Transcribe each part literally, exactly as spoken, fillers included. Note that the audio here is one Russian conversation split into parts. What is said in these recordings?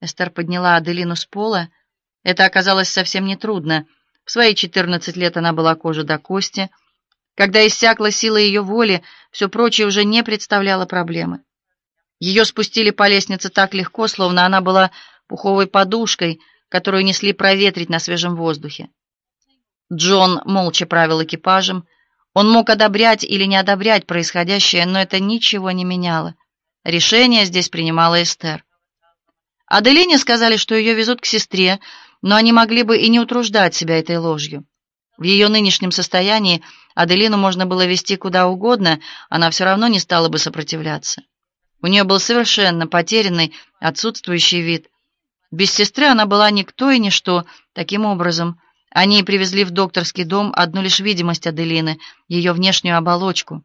Эстер подняла Аделину с пола. Это оказалось совсем нетрудно. В свои четырнадцать лет она была кожа до кости. Когда иссякла сила ее воли, все прочее уже не представляло проблемы. Ее спустили по лестнице так легко, словно она была пуховой подушкой, которую несли проветрить на свежем воздухе. Джон молча правил экипажем. Он мог одобрять или не одобрять происходящее, но это ничего не меняло. Решение здесь принимала Эстер. Аделине сказали, что ее везут к сестре, но они могли бы и не утруждать себя этой ложью. В ее нынешнем состоянии Аделину можно было везти куда угодно, она все равно не стала бы сопротивляться. У нее был совершенно потерянный, отсутствующий вид. Без сестры она была никто и ничто. Таким образом, они привезли в докторский дом одну лишь видимость Аделины, ее внешнюю оболочку.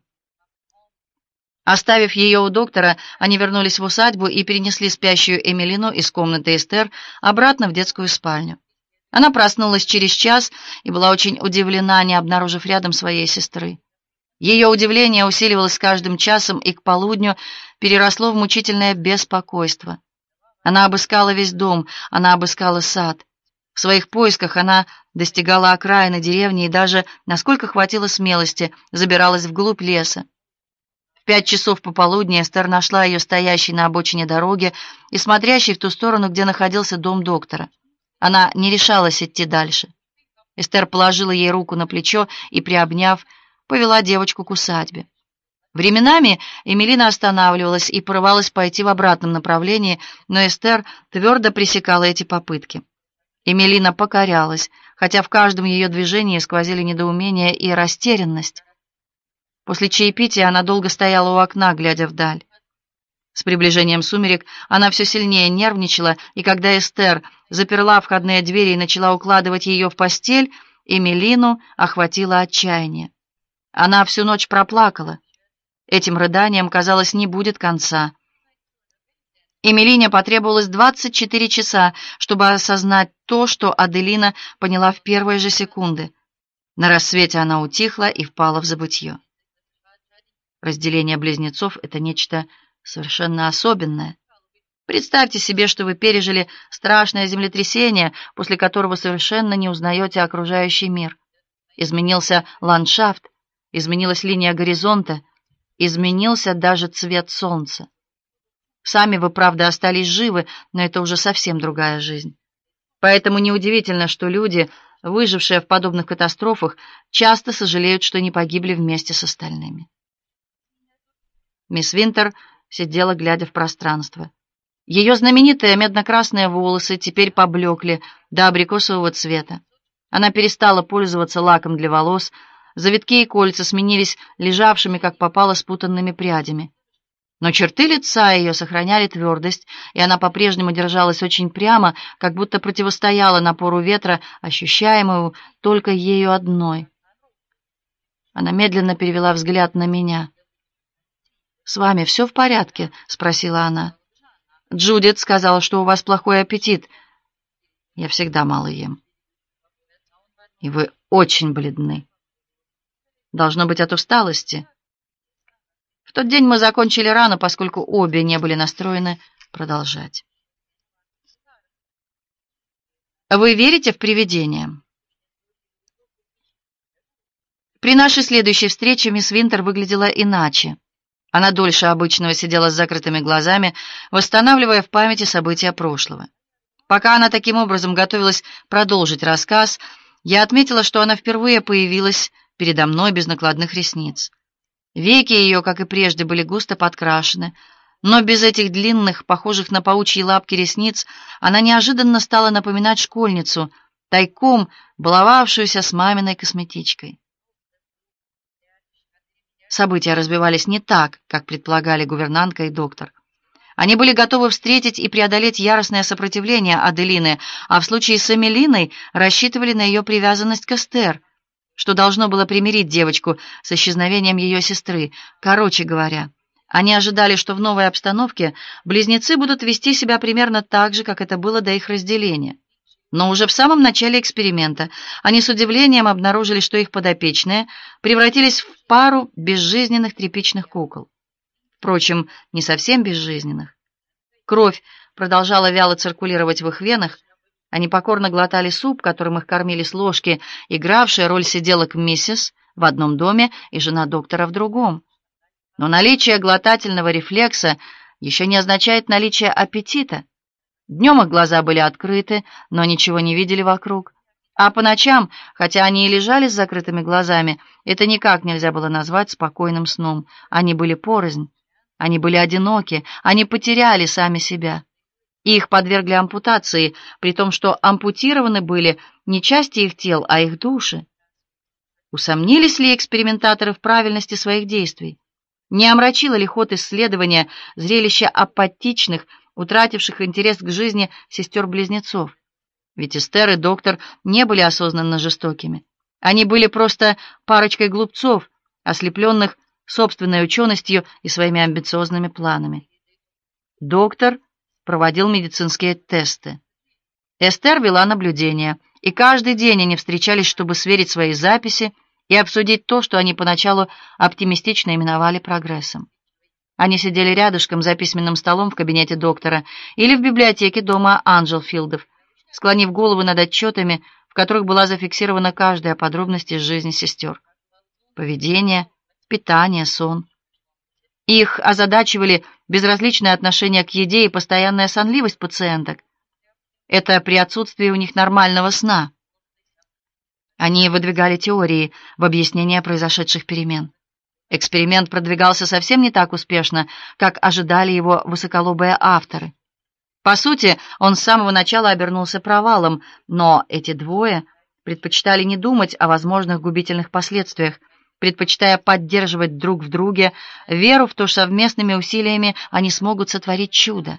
Оставив ее у доктора, они вернулись в усадьбу и перенесли спящую Эмилину из комнаты Эстер обратно в детскую спальню. Она проснулась через час и была очень удивлена, не обнаружив рядом своей сестры. Ее удивление усиливалось с каждым часом и к полудню переросло в мучительное беспокойство. Она обыскала весь дом, она обыскала сад. В своих поисках она достигала окраины деревни и даже, насколько хватило смелости, забиралась вглубь леса. В пять часов пополудни Эстер нашла ее стоящей на обочине дороги и смотрящей в ту сторону, где находился дом доктора. Она не решалась идти дальше. Эстер положила ей руку на плечо и, приобняв, повела девочку к усадьбе. Временами Эмилина останавливалась и порывалась пойти в обратном направлении, но Эстер твердо пресекала эти попытки. Эмилина покорялась, хотя в каждом ее движении сквозили недоумение и растерянность. После чаепития она долго стояла у окна, глядя вдаль. С приближением сумерек она все сильнее нервничала, и когда Эстер заперла входные двери и начала укладывать ее в постель, Эмилину охватило отчаяние. Она всю ночь проплакала. Этим рыданиям, казалось, не будет конца. Эмилине потребовалось двадцать четыре часа, чтобы осознать то, что Аделина поняла в первые же секунды. На рассвете она утихла и впала в забытье. Разделение близнецов — это нечто совершенно особенное. Представьте себе, что вы пережили страшное землетрясение, после которого совершенно не узнаете окружающий мир. Изменился ландшафт, изменилась линия горизонта, изменился даже цвет солнца. Сами вы, правда, остались живы, но это уже совсем другая жизнь. Поэтому неудивительно, что люди, выжившие в подобных катастрофах, часто сожалеют, что не погибли вместе с остальными. Мисс Винтер сидела, глядя в пространство. Ее знаменитые медно-красные волосы теперь поблекли до абрикосового цвета. Она перестала пользоваться лаком для волос, завитки и кольца сменились лежавшими, как попало, спутанными прядями. Но черты лица ее сохраняли твердость, и она по-прежнему держалась очень прямо, как будто противостояла напору ветра, ощущаемому только ею одной. Она медленно перевела взгляд на меня. «С вами все в порядке?» — спросила она. «Джудит сказала, что у вас плохой аппетит. Я всегда мало ем. И вы очень бледны. Должно быть от усталости. В тот день мы закончили рано, поскольку обе не были настроены продолжать. Вы верите в привидения?» При нашей следующей встрече мисс Винтер выглядела иначе. Она дольше обычного сидела с закрытыми глазами, восстанавливая в памяти события прошлого. Пока она таким образом готовилась продолжить рассказ, я отметила, что она впервые появилась передо мной без накладных ресниц. Веки ее, как и прежде, были густо подкрашены, но без этих длинных, похожих на паучьи лапки ресниц, она неожиданно стала напоминать школьницу, тайком баловавшуюся с маминой косметичкой. События развивались не так, как предполагали гувернантка и доктор. Они были готовы встретить и преодолеть яростное сопротивление Аделины, а в случае с Эмилиной рассчитывали на ее привязанность к Эстер, что должно было примирить девочку с исчезновением ее сестры. Короче говоря, они ожидали, что в новой обстановке близнецы будут вести себя примерно так же, как это было до их разделения. Но уже в самом начале эксперимента они с удивлением обнаружили, что их подопечные превратились в пару безжизненных тряпичных кукол. Впрочем, не совсем безжизненных. Кровь, продолжала вяло циркулировать в их венах, они покорно глотали суп, которым их кормили с ложки, игравшая роль сиделок миссис в одном доме и жена доктора в другом. Но наличие глотательного рефлекса еще не означает наличие аппетита. Днем их глаза были открыты, но ничего не видели вокруг. А по ночам, хотя они и лежали с закрытыми глазами, это никак нельзя было назвать спокойным сном. Они были порознь, они были одиноки, они потеряли сами себя. Их подвергли ампутации, при том, что ампутированы были не части их тел, а их души. Усомнились ли экспериментаторы в правильности своих действий? Не омрачило ли ход исследования зрелище апатичных, утративших интерес к жизни сестер-близнецов? Ведь Эстер и доктор не были осознанно жестокими. Они были просто парочкой глупцов, ослепленных собственной ученостью и своими амбициозными планами. Доктор проводил медицинские тесты. Эстер вела наблюдения, и каждый день они встречались, чтобы сверить свои записи и обсудить то, что они поначалу оптимистично именовали прогрессом. Они сидели рядышком за письменным столом в кабинете доктора или в библиотеке дома Анджелфилдов, склонив головы над отчетами, в которых была зафиксирована каждая подробность из жизни сестер. Поведение, питание, сон. Их озадачивали безразличное отношение к еде и постоянная сонливость пациенток. Это при отсутствии у них нормального сна. Они выдвигали теории в объяснение произошедших перемен. Эксперимент продвигался совсем не так успешно, как ожидали его высоколобые авторы. По сути, он с самого начала обернулся провалом, но эти двое предпочитали не думать о возможных губительных последствиях, предпочитая поддерживать друг в друге веру в то, что совместными усилиями они смогут сотворить чудо.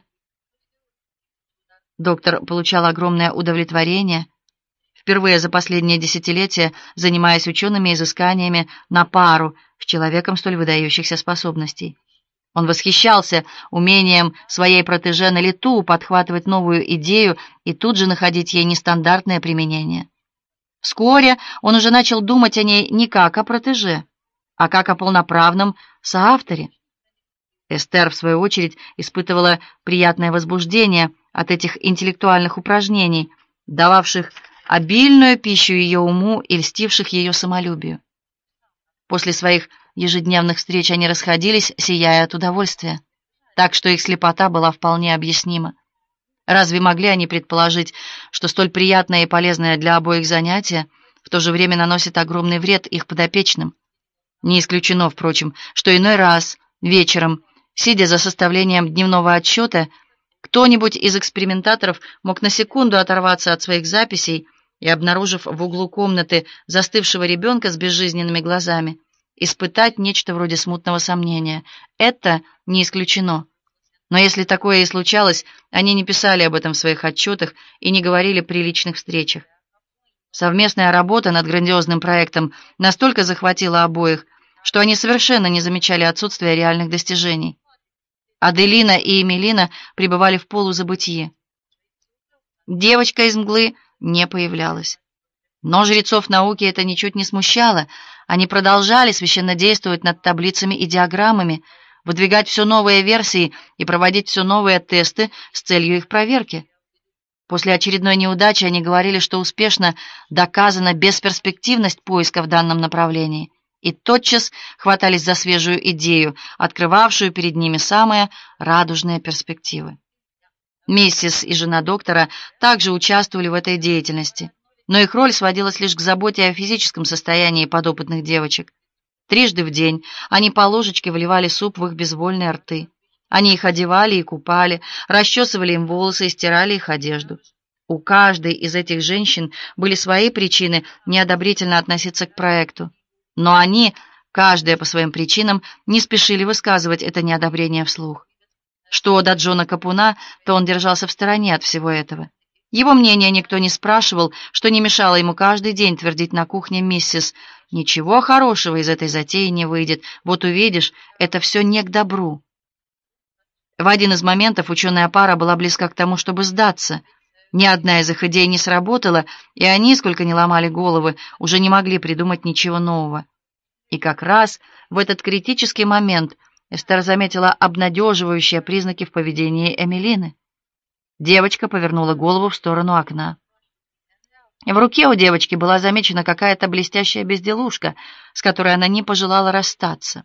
Доктор получал огромное удовлетворение, впервые за последние десятилетия занимаясь учеными изысканиями на пару с человеком столь выдающихся способностей. Он восхищался умением своей протеже на лету подхватывать новую идею и тут же находить ей нестандартное применение. Вскоре он уже начал думать о ней не как о протеже, а как о полноправном соавторе. Эстер, в свою очередь, испытывала приятное возбуждение от этих интеллектуальных упражнений, дававших обильную пищу ее уму и льстивших ее самолюбию. После своих ежедневных встреч они расходились, сияя от удовольствия, так что их слепота была вполне объяснима. Разве могли они предположить, что столь приятное и полезное для обоих занятие в то же время наносит огромный вред их подопечным? Не исключено, впрочем, что иной раз, вечером, сидя за составлением дневного отчета, кто-нибудь из экспериментаторов мог на секунду оторваться от своих записей и, обнаружив в углу комнаты застывшего ребенка с безжизненными глазами, испытать нечто вроде смутного сомнения. Это не исключено. Но если такое и случалось, они не писали об этом в своих отчетах и не говорили при личных встречах. Совместная работа над грандиозным проектом настолько захватила обоих, что они совершенно не замечали отсутствия реальных достижений. Аделина и Эмилина пребывали в полузабытии. Девочка из мглы не появлялась. Но жрецов науки это ничуть не смущало. Они продолжали священно действовать над таблицами и диаграммами, выдвигать все новые версии и проводить все новые тесты с целью их проверки. После очередной неудачи они говорили, что успешно доказана бесперспективность поиска в данном направлении, и тотчас хватались за свежую идею, открывавшую перед ними самые радужные перспективы. Миссис и жена доктора также участвовали в этой деятельности, но их роль сводилась лишь к заботе о физическом состоянии подопытных девочек. Трижды в день они по ложечке вливали суп в их безвольные рты. Они их одевали и купали, расчесывали им волосы и стирали их одежду. У каждой из этих женщин были свои причины неодобрительно относиться к проекту, но они, каждая по своим причинам, не спешили высказывать это неодобрение вслух. Что до Джона Капуна, то он держался в стороне от всего этого. Его мнение никто не спрашивал, что не мешало ему каждый день твердить на кухне миссис: «Ничего хорошего из этой затеи не выйдет, вот увидишь, это все не к добру». В один из моментов ученая пара была близка к тому, чтобы сдаться. Ни одна из их идей не сработала, и они, сколько ни ломали головы, уже не могли придумать ничего нового. И как раз в этот критический момент Эстер заметила обнадеживающие признаки в поведении Эмилины. Девочка повернула голову в сторону окна. В руке у девочки была замечена какая-то блестящая безделушка, с которой она не пожелала расстаться.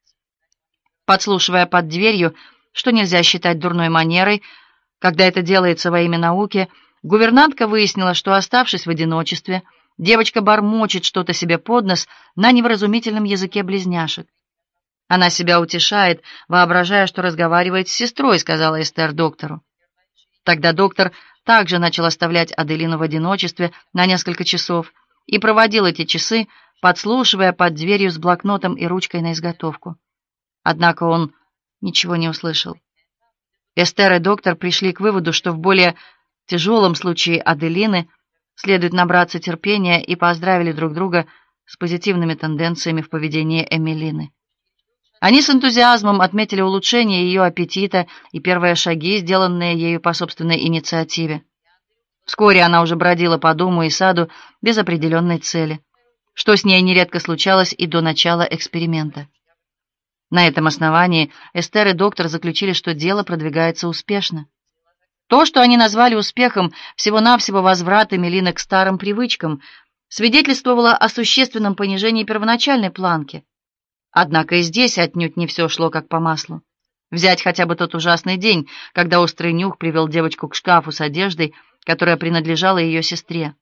Подслушивая под дверью, что нельзя считать дурной манерой, когда это делается во имя науки, гувернантка выяснила, что, оставшись в одиночестве, девочка бормочет что-то себе под нос на невразумительном языке близняшек. «Она себя утешает, воображая, что разговаривает с сестрой», — сказала Эстер доктору. Тогда доктор также начал оставлять Аделину в одиночестве на несколько часов и проводил эти часы, подслушивая под дверью с блокнотом и ручкой на изготовку. Однако он ничего не услышал. Эстер и доктор пришли к выводу, что в более тяжелом случае Аделины следует набраться терпения, и поздравили друг друга с позитивными тенденциями в поведении Эмилины. Они с энтузиазмом отметили улучшение ее аппетита и первые шаги, сделанные ею по собственной инициативе. Вскоре она уже бродила по дому и саду без определенной цели, что с ней нередко случалось и до начала эксперимента. На этом основании Эстер и доктор заключили, что дело продвигается успешно. То, что они назвали успехом, всего-навсего возврат Эмилины к старым привычкам, свидетельствовало о существенном понижении первоначальной планки. Однако и здесь отнюдь не все шло как по маслу. Взять хотя бы тот ужасный день, когда острый нюх привел девочку к шкафу с одеждой, которая принадлежала ее сестре.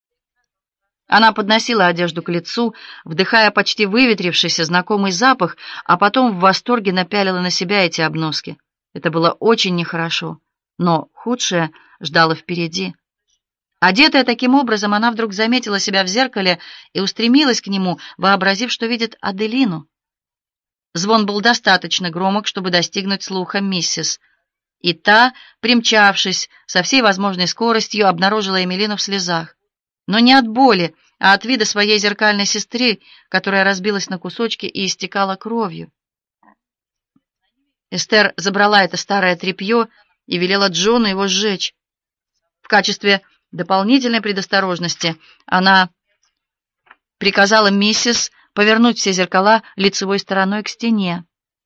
Она подносила одежду к лицу, вдыхая почти выветрившийся знакомый запах, а потом в восторге напялила на себя эти обноски. Это было очень нехорошо, но худшее ждало впереди. Одетая таким образом, она вдруг заметила себя в зеркале и устремилась к нему, вообразив, что видит Аделину. Звон был достаточно громок, чтобы достигнуть слуха миссис. И та, примчавшись со всей возможной скоростью, обнаружила Эмилину в слезах. Но не от боли, а от вида своей зеркальной сестры, которая разбилась на кусочки и истекала кровью. Эстер забрала это старое тряпье и велела Джону его сжечь. В качестве дополнительной предосторожности она приказала миссис повернуть все зеркала лицевой стороной к стене.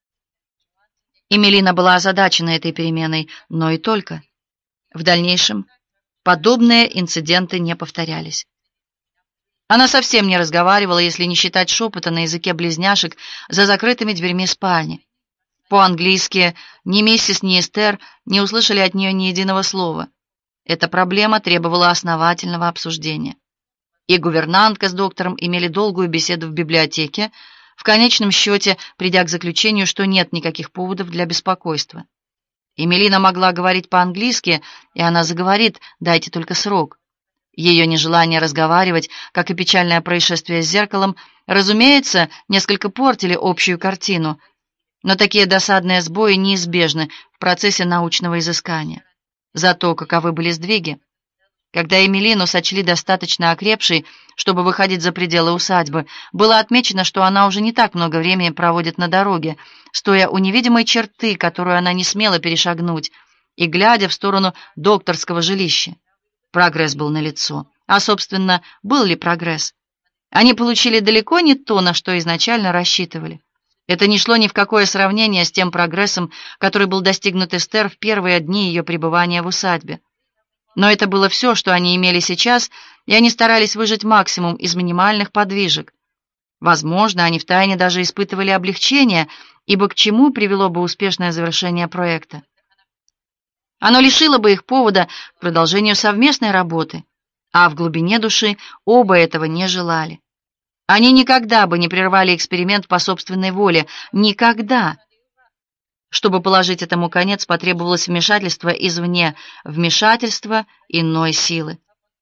Эмилина была озадачена этой переменой, но и только. В дальнейшем подобные инциденты не повторялись. Она совсем не разговаривала, если не считать шепота на языке близняшек за закрытыми дверьми спальни. По-английски ни миссис, ни Эстер не услышали от нее ни единого слова. Эта проблема требовала основательного обсуждения. И гувернантка с доктором имели долгую беседу в библиотеке, в конечном счете придя к заключению, что нет никаких поводов для беспокойства. Эмилина могла говорить по-английски, и она заговорит, дайте только срок. Ее нежелание разговаривать, как и печальное происшествие с зеркалом, разумеется, несколько портили общую картину, но такие досадные сбои неизбежны в процессе научного изыскания. Зато каковы были сдвиги. Когда Эмилину сочли достаточно окрепшей, чтобы выходить за пределы усадьбы, было отмечено, что она уже не так много времени проводит на дороге, стоя у невидимой черты, которую она не смела перешагнуть, и глядя в сторону докторского жилища. Прогресс был налицо. А, собственно, был ли прогресс? Они получили далеко не то, на что изначально рассчитывали. Это не шло ни в какое сравнение с тем прогрессом, который был достигнут Эстер в первые дни ее пребывания в усадьбе. Но это было все, что они имели сейчас, и они старались выжать максимум из минимальных подвижек. Возможно, они втайне даже испытывали облегчение, ибо к чему привело бы успешное завершение проекта? Оно лишило бы их повода к продолжению совместной работы, а в глубине души оба этого не желали. Они никогда бы не прервали эксперимент по собственной воле. Никогда! Чтобы положить этому конец, потребовалось вмешательство извне, вмешательство иной силы.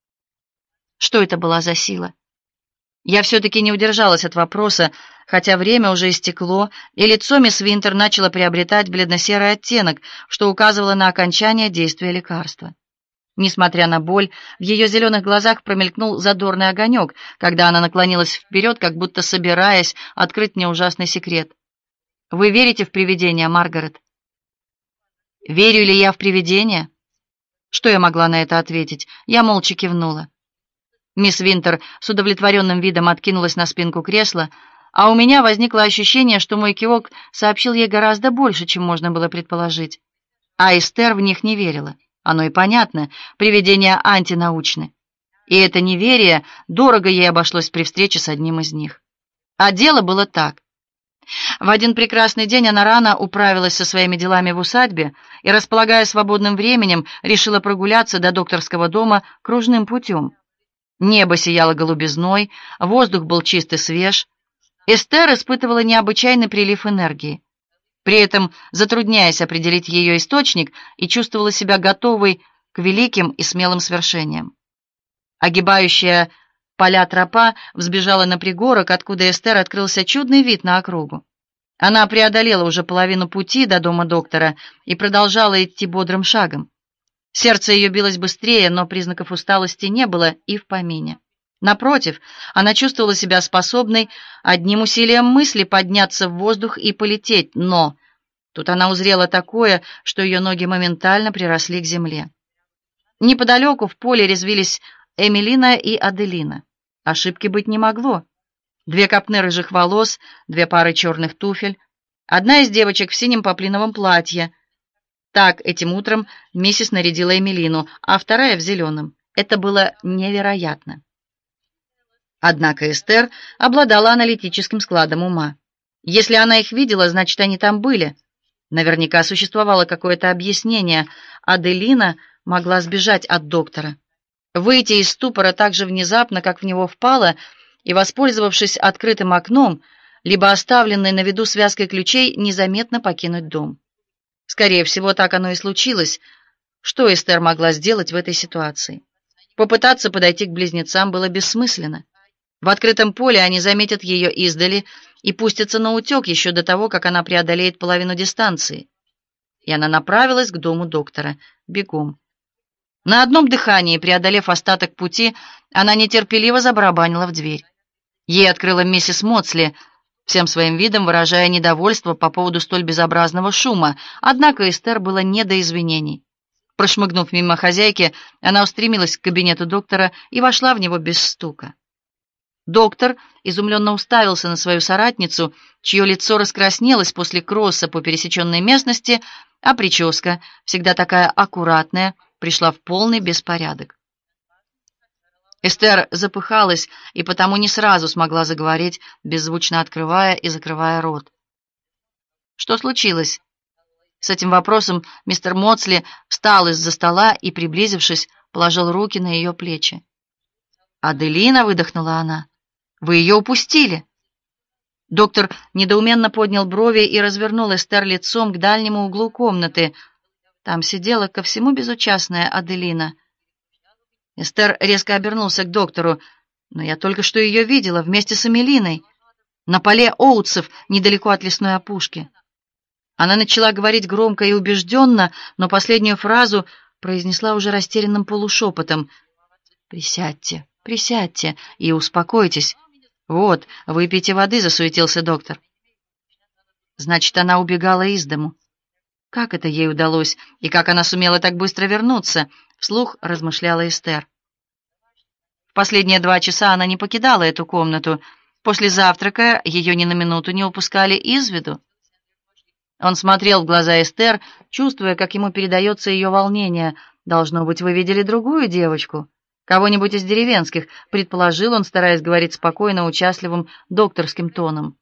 Что это была за сила? Я все-таки не удержалась от вопроса, хотя время уже истекло, и лицо мисс Винтер начало приобретать бледно-серый оттенок, что указывало на окончание действия лекарства. Несмотря на боль, в ее зеленых глазах промелькнул задорный огонек, когда она наклонилась вперед, как будто собираясь открыть мне ужасный секрет. «Вы верите в привидения, Маргарет?» «Верю ли я в привидения?» Что я могла на это ответить? Я молча кивнула. Мисс Винтер с удовлетворенным видом откинулась на спинку кресла, а у меня возникло ощущение, что мой кивок сообщил ей гораздо больше, чем можно было предположить. А Эстер в них не верила. Оно и понятно, привидения антинаучны. И это неверие дорого ей обошлось при встрече с одним из них. А дело было так. В один прекрасный день она рано управилась со своими делами в усадьбе и, располагая свободным временем, решила прогуляться до докторского дома кружным путем. Небо сияло голубизной, воздух был чист и свеж. Эстер испытывала необычайный прилив энергии, при этом затрудняясь определить ее источник, и чувствовала себя готовой к великим и смелым свершениям. Огибающая поля тропа взбежала на пригорок, откуда Эстер открылся чудный вид на округу. Она преодолела уже половину пути до дома доктора и продолжала идти бодрым шагом. Сердце ее билось быстрее, но признаков усталости не было и в помине. Напротив, она чувствовала себя способной одним усилием мысли подняться в воздух и полететь, но тут она узрела такое, что ее ноги моментально приросли к земле. Неподалеку в поле резвились Эмилина и Аделина. Ошибки быть не могло. Две копны рыжих волос, две пары черных туфель, одна из девочек в синем поплиновом платье. Так этим утром миссис нарядила Эмилину, а вторая в зеленом. Это было невероятно. Однако Эстер обладала аналитическим складом ума. Если она их видела, значит, они там были. Наверняка существовало какое-то объяснение. Аделина могла сбежать от доктора, выйти из ступора так же внезапно, как в него впала, и, воспользовавшись открытым окном, либо оставленной на виду связкой ключей, незаметно покинуть дом. Скорее всего, так оно и случилось. Что Эстер могла сделать в этой ситуации? Попытаться подойти к близнецам было бессмысленно. В открытом поле они заметят ее издали и пустятся на утек еще до того, как она преодолеет половину дистанции. И она направилась к дому доктора, бегом. На одном дыхании, преодолев остаток пути, она нетерпеливо забарабанила в дверь. Ей открыла миссис Моцли, всем своим видом выражая недовольство по поводу столь безобразного шума, однако Эстер было не до извинений. Прошмыгнув мимо хозяйки, она устремилась к кабинету доктора и вошла в него без стука. Доктор изумленно уставился на свою соратницу, чье лицо раскраснелось после кросса по пересеченной местности, а прическа, всегда такая аккуратная, пришла в полный беспорядок. Эстер запыхалась и потому не сразу смогла заговорить, беззвучно открывая и закрывая рот. «Что случилось?» С этим вопросом мистер Моцли встал из-за стола и, приблизившись, положил руки на ее плечи. «Аделина», — выдохнула она, — «вы ее упустили». Доктор недоуменно поднял брови и развернул Эстер лицом к дальнему углу комнаты. Там сидела ко всему безучастная Аделина. Эстер резко обернулся к доктору. «Но я только что ее видела вместе с Эмилиной на поле Оутсов, недалеко от лесной опушки». Она начала говорить громко и убежденно, но последнюю фразу произнесла уже растерянным полушепотом. «Присядьте, присядьте и успокойтесь. Вот, выпейте воды», — засуетился доктор. Значит, она убегала из дому. Как это ей удалось, и как она сумела так быстро вернуться, вслух размышляла Эстер. В последние два часа она не покидала эту комнату. После завтрака ее ни на минуту не упускали из виду. Он смотрел в глаза Эстер, чувствуя, как ему передается ее волнение. «Должно быть, вы видели другую девочку? Кого-нибудь из деревенских», — предположил он, стараясь говорить спокойно, участливым докторским тоном.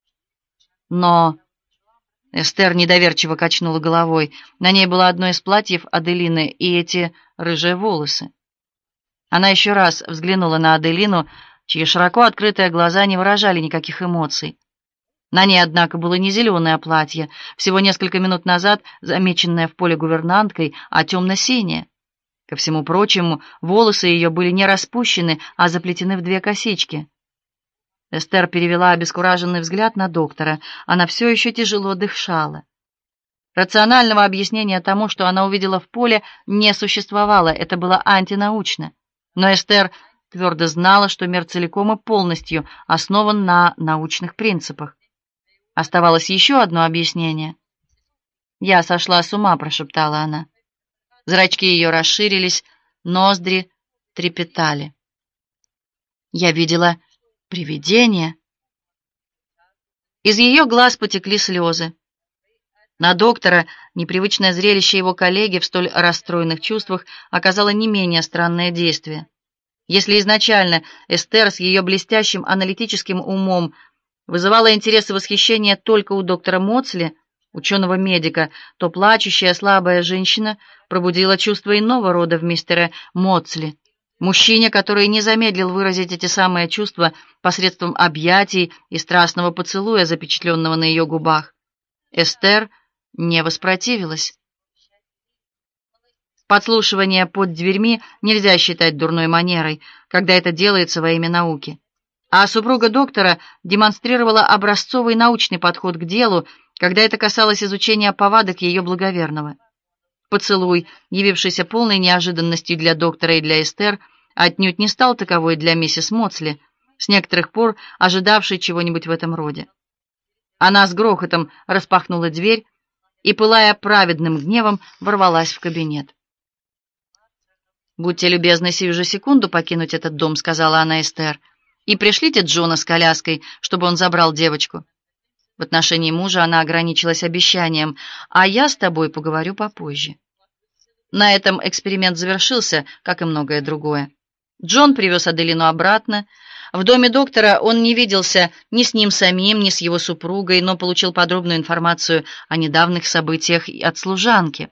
Но Эстер недоверчиво качнула головой. На ней было одно из платьев Аделины и эти рыжие волосы. Она еще раз взглянула на Аделину, чьи широко открытые глаза не выражали никаких эмоций. На ней, однако, было не зеленое платье, всего несколько минут назад замеченное в поле гувернанткой, а темно-синее. Ко всему прочему, волосы ее были не распущены, а заплетены в две косички. Эстер перевела обескураженный взгляд на доктора. Она все еще тяжело дышала. Рационального объяснения тому, что она увидела в поле, не существовало, это было антинаучно. Но Эстер твердо знала, что мир целиком и полностью основан на научных принципах. Оставалось еще одно объяснение. «Я сошла с ума», — прошептала она. Зрачки ее расширились, ноздри трепетали. «Я видела привидение». Из ее глаз потекли слезы. На доктора непривычное зрелище его коллеги в столь расстроенных чувствах оказало не менее странное действие. Если изначально Эстер с ее блестящим аналитическим умом вызывала интерес и восхищение только у доктора Моцли, ученого-медика, то плачущая слабая женщина пробудила чувство иного рода в мистере Моцли, мужчине, который не замедлил выразить эти самые чувства посредством объятий и страстного поцелуя, запечатленного на ее губах. Эстер не воспротивилась. Подслушивание под дверьми нельзя считать дурной манерой, когда это делается во имя науки. А супруга доктора демонстрировала образцовый научный подход к делу, когда это касалось изучения повадок ее благоверного. Поцелуй, явившийся полной неожиданностью для доктора и для Эстер, отнюдь не стал таковой для миссис Моцли, с некоторых пор ожидавшей чего-нибудь в этом роде. Она с грохотом распахнула дверь и, пылая праведным гневом, ворвалась в кабинет. «Будьте любезны сию же секунду покинуть этот дом», — сказала она Эстер, «и пришлите Джона с коляской, чтобы он забрал девочку». В отношении мужа она ограничилась обещанием: «А я с тобой поговорю попозже». На этом эксперимент завершился, как и многое другое. Джон привез Аделину обратно. В доме доктора он не виделся ни с ним самим, ни с его супругой, но получил подробную информацию о недавних событиях от служанки.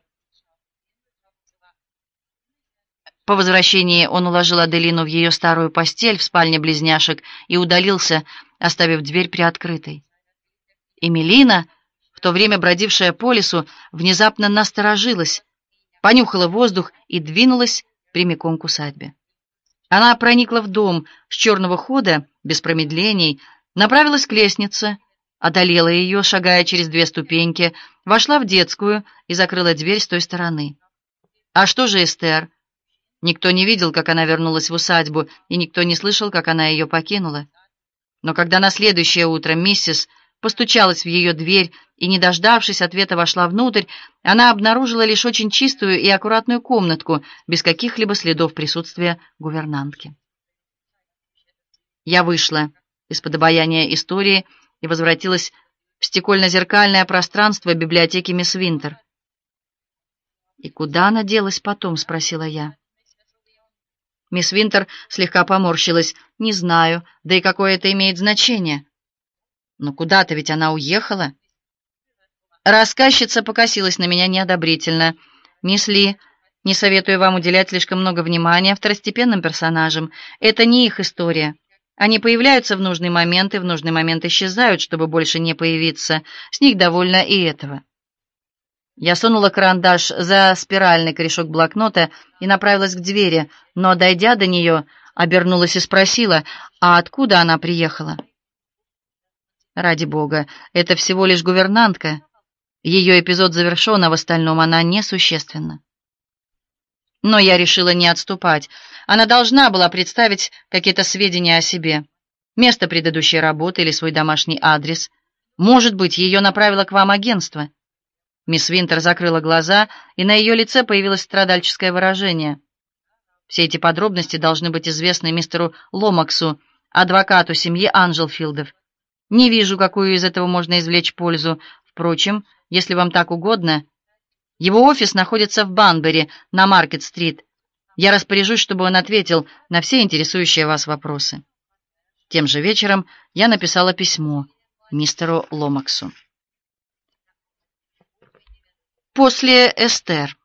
По возвращении он уложил Аделину в ее старую постель в спальне близняшек и удалился, оставив дверь приоткрытой. Эмилина, в то время бродившая по лесу, внезапно насторожилась, понюхала воздух и двинулась прямиком к усадьбе. Она проникла в дом с черного хода, без промедлений, направилась к лестнице, одолела ее, шагая через две ступеньки, вошла в детскую и закрыла дверь с той стороны. А что же Эстер? Никто не видел, как она вернулась в усадьбу, и никто не слышал, как она ее покинула. Но когда на следующее утро миссис постучалась в ее дверь и, не дождавшись ответа, вошла внутрь, она обнаружила лишь очень чистую и аккуратную комнатку, без каких-либо следов присутствия гувернантки. Я вышла из-под обаяния истории и возвратилась в стекольно-зеркальное пространство библиотеки мисс Винтер. «И куда она делась потом?» — спросила я. Мисс Винтер слегка поморщилась. «Не знаю, да и какое это имеет значение?» «Но куда-то ведь она уехала». Рассказчица покосилась на меня неодобрительно. «Мисс Ли, не советую вам уделять слишком много внимания второстепенным персонажам. Это не их история. Они появляются в нужный момент и в нужный момент исчезают, чтобы больше не появиться. С них довольно и этого». Я сунула карандаш за спиральный корешок блокнота и направилась к двери, но, дойдя до нее, обернулась и спросила: «А откуда она приехала?» «Ради бога, это всего лишь гувернантка. Ее эпизод завершен, а в остальном она несущественна». Но я решила не отступать. Она должна была представить какие-то сведения о себе. Место предыдущей работы или свой домашний адрес. Может быть, ее направило к вам агентство. Мисс Винтер закрыла глаза, и на ее лице появилось страдальческое выражение. Все эти подробности должны быть известны мистеру Ломаксу, адвокату семьи Анджелфилдов. Не вижу, какую из этого можно извлечь пользу. Впрочем, если вам так угодно, его офис находится в Банбери, на Маркет-стрит. Я распоряжусь, чтобы он ответил на все интересующие вас вопросы. Тем же вечером я написала письмо мистеру Ломаксу. После Эстер.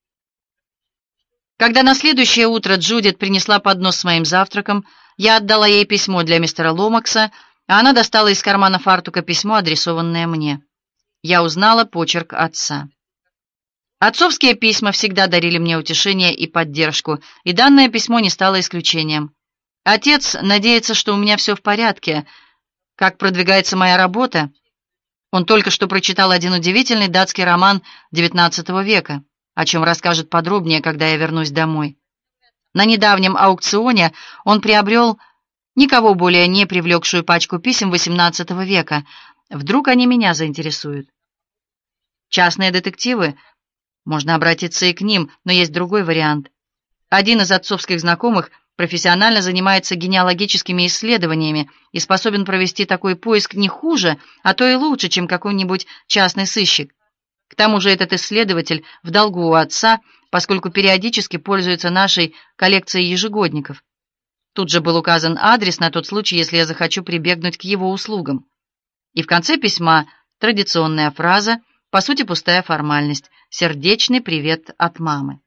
Когда на следующее утро Джудит принесла поднос с моим завтраком, я отдала ей письмо для мистера Ломакса, а она достала из кармана фартука письмо, адресованное мне. Я узнала почерк отца. Отцовские письма всегда дарили мне утешение и поддержку, и данное письмо не стало исключением. Отец надеется, что у меня все в порядке. Как продвигается моя работа? Он только что прочитал один удивительный датский роман девятнадцатого века, о чем расскажет подробнее, когда я вернусь домой. На недавнем аукционе он приобрел никого более не привлекшую пачку писем восемнадцатого века. Вдруг они меня заинтересуют. Частные детективы? Можно обратиться и к ним, но есть другой вариант. Один из отцовских знакомых профессионально занимается генеалогическими исследованиями и способен провести такой поиск не хуже, а то и лучше, чем какой-нибудь частный сыщик. К тому же этот исследователь в долгу у отца, поскольку периодически пользуется нашей коллекцией ежегодников. Тут же был указан адрес на тот случай, если я захочу прибегнуть к его услугам. И в конце письма традиционная фраза, по сути пустая формальность: «Сердечный привет от мамы».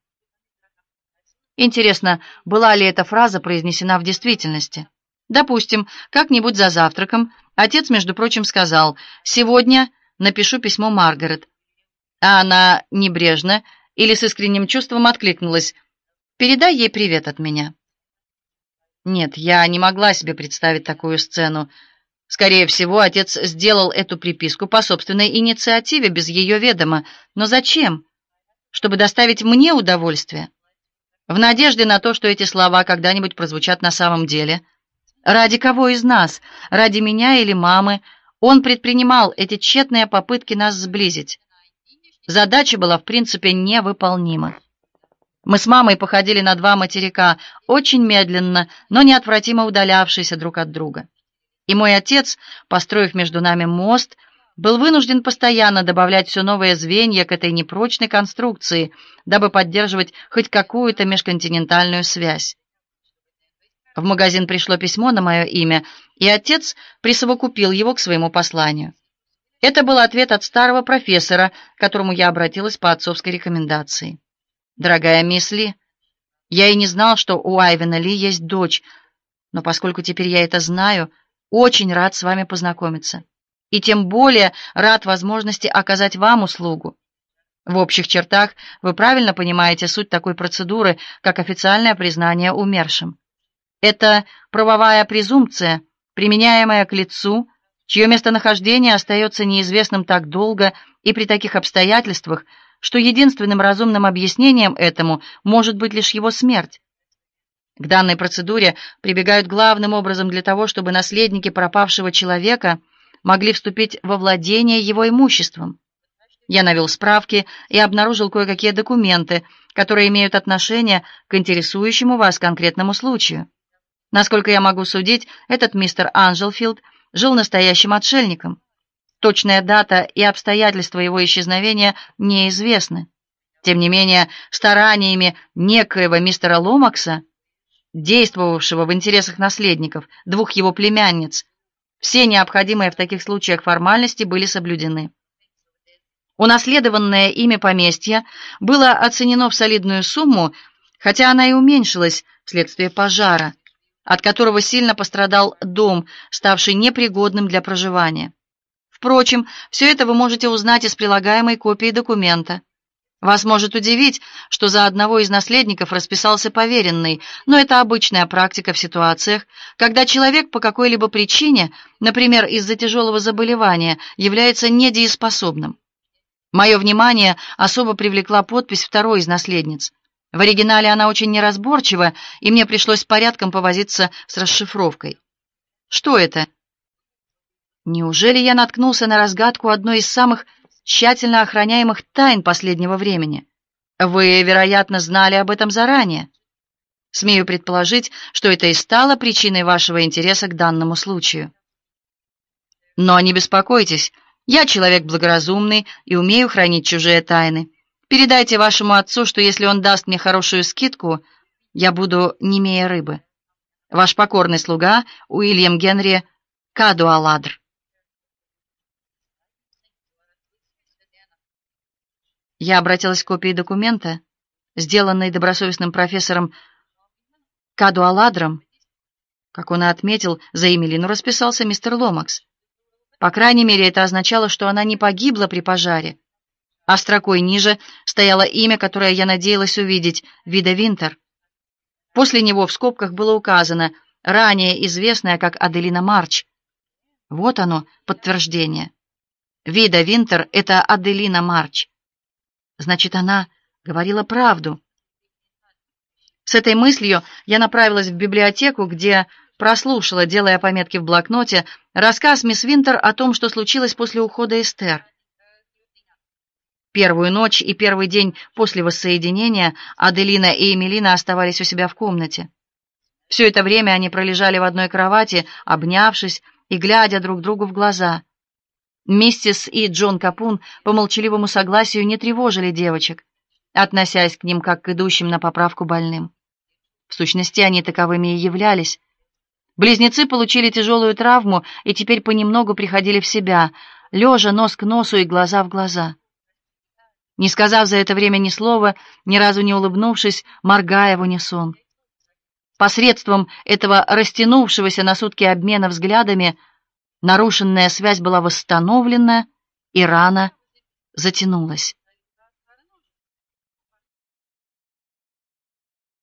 Интересно, была ли эта фраза произнесена в действительности? Допустим, как-нибудь за завтраком отец, между прочим, сказал: «Сегодня напишу письмо Маргарет». А она небрежно или с искренним чувством откликнулась: «Передай ей привет от меня». Нет, я не могла себе представить такую сцену. Скорее всего, отец сделал эту приписку по собственной инициативе, без ее ведома. Но зачем? Чтобы доставить мне удовольствие? В надежде на то, что эти слова когда-нибудь прозвучат на самом деле? Ради кого из нас? Ради меня или мамы? Он предпринимал эти тщетные попытки нас сблизить. Задача была, в принципе, невыполнима. Мы с мамой походили на два материка, очень медленно, но неотвратимо удалявшиеся друг от друга. И мой отец, построив между нами мост, был вынужден постоянно добавлять все новые звенья к этой непрочной конструкции, дабы поддерживать хоть какую-то межконтинентальную связь. В магазин пришло письмо на мое имя, и отец присовокупил его к своему посланию. Это был ответ от старого профессора, к которому я обратилась по отцовской рекомендации. «Дорогая мисс Ли, я и не знал, что у Айвена Ли есть дочь, но поскольку теперь я это знаю, очень рад с вами познакомиться. И тем более рад возможности оказать вам услугу. В общих чертах вы правильно понимаете суть такой процедуры, как официальное признание умершим. Это правовая презумпция, применяемая к лицу, чье местонахождение остается неизвестным так долго и при таких обстоятельствах, что единственным разумным объяснением этому может быть лишь его смерть. К данной процедуре прибегают главным образом для того, чтобы наследники пропавшего человека могли вступить во владение его имуществом. Я навел справки и обнаружил кое-какие документы, которые имеют отношение к интересующему вас конкретному случаю. Насколько я могу судить, этот мистер Анджелфилд жил настоящим отшельником. Точная дата и обстоятельства его исчезновения неизвестны. Тем не менее, стараниями некоего мистера Ломакса, действовавшего в интересах наследников, двух его племянниц, все необходимые в таких случаях формальности были соблюдены. Унаследованное ими поместье было оценено в солидную сумму, хотя она и уменьшилась вследствие пожара, от которого сильно пострадал дом, ставший непригодным для проживания. Впрочем, все это вы можете узнать из прилагаемой копии документа. Вас может удивить, что за одного из наследников расписался поверенный, но это обычная практика в ситуациях, когда человек по какой-либо причине, например, из-за тяжелого заболевания, является недееспособным. Мое внимание особо привлекла подпись второй из наследниц. В оригинале она очень неразборчива, и мне пришлось порядком повозиться с расшифровкой. Что это? Неужели я наткнулся на разгадку одной из самых тщательно охраняемых тайн последнего времени? Вы, вероятно, знали об этом заранее. Смею предположить, что это и стало причиной вашего интереса к данному случаю. Но не беспокойтесь, я человек благоразумный и умею хранить чужие тайны. Передайте вашему отцу, что если он даст мне хорошую скидку, я буду немее рыбы. Ваш покорный слуга Уильям Генри Кадуаладр. Я обратилась к копии документа, сделанной добросовестным профессором Кадуаладром. Как он и отметил, за Эмилину расписался мистер Ломакс. По крайней мере, это означало, что она не погибла при пожаре. А строкой ниже стояло имя, которое я надеялась увидеть — Вида Винтер. После него в скобках было указано, ранее известное как Аделина Марч. Вот оно, подтверждение. Вида Винтер — это Аделина Марч. Значит, она говорила правду. С этой мыслью я направилась в библиотеку, где прослушала, делая пометки в блокноте, рассказ мисс Винтер о том, что случилось после ухода Эстер. Первую ночь и первый день после воссоединения Аделина и Эмилина оставались у себя в комнате. Все это время они пролежали в одной кровати, обнявшись и глядя друг другу в глаза. Миссис и Джон Капун по молчаливому согласию не тревожили девочек, относясь к ним как к идущим на поправку больным. В сущности, они таковыми и являлись. Близнецы получили тяжелую травму и теперь понемногу приходили в себя, лежа нос к носу и глаза в глаза. Не сказав за это время ни слова, ни разу не улыбнувшись, моргая в унисон. Посредством этого растянувшегося на сутки обмена взглядами нарушенная связь была восстановлена, и рана затянулась.